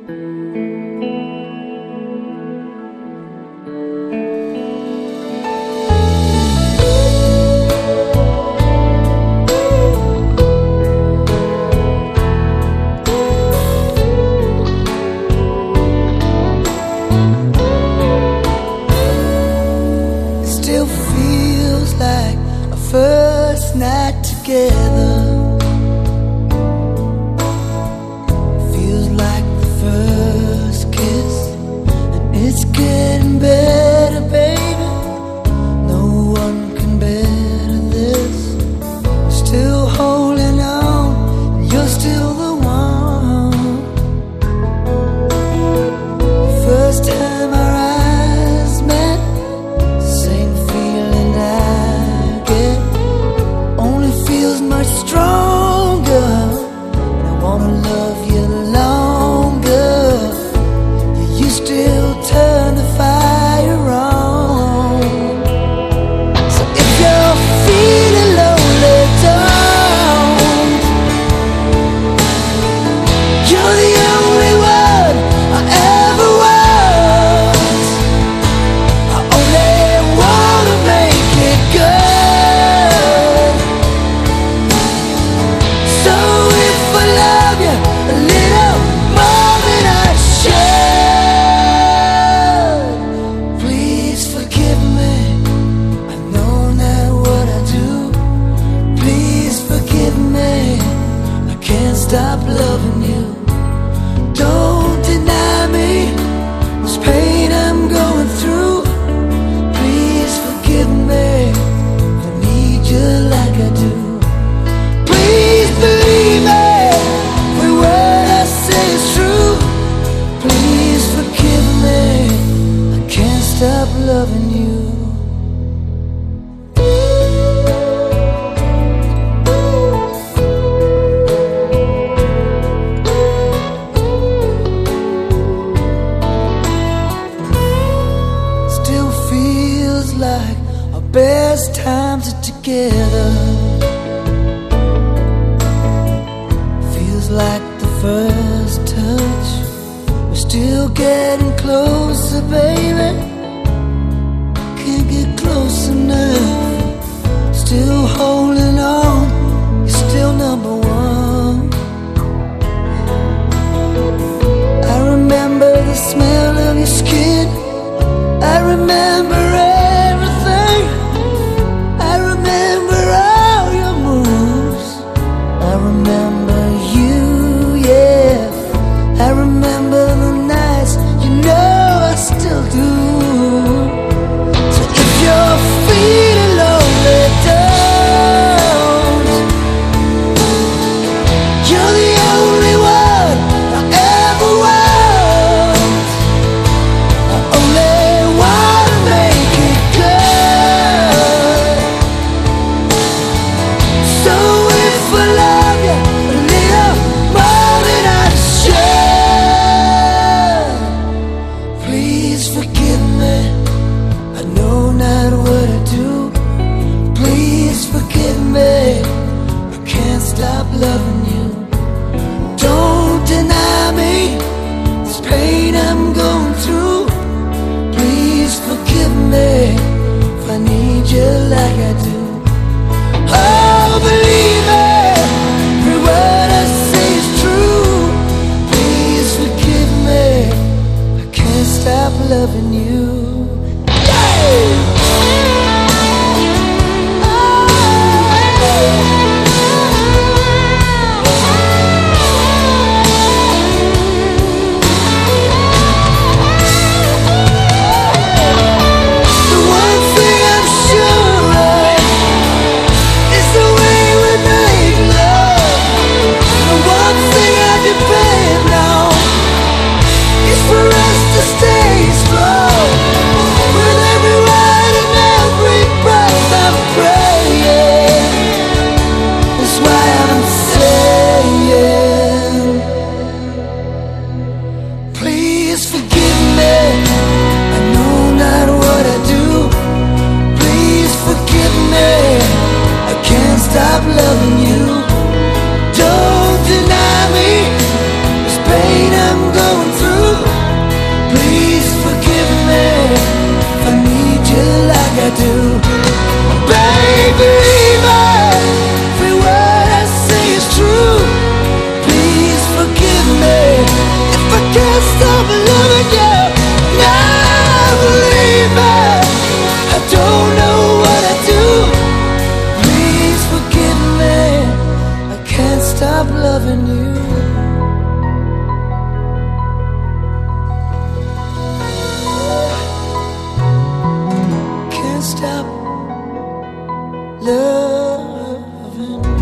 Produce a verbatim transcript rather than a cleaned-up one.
First night together feels like the first kiss, and it's getting better, baby. No one can better this. Still holding on, you're still the one. The first time our eyes met, same feeling I get. Only feels much stronger, and I wanna love you longer. You still turn the fire on. So if you're feeling lonely, don't. You're the only one I ever was. I only wanna make it good. So if I love you a little more than I should, please forgive me. I know not what I do. Please forgive me. I can't stop loving you. Don't deny me this pain I'm going through. Please forgive me. I need you like I do. Please believe me, every word I say is true. Please forgive me, I can't stop loving you. loving you. Can't stop loving you.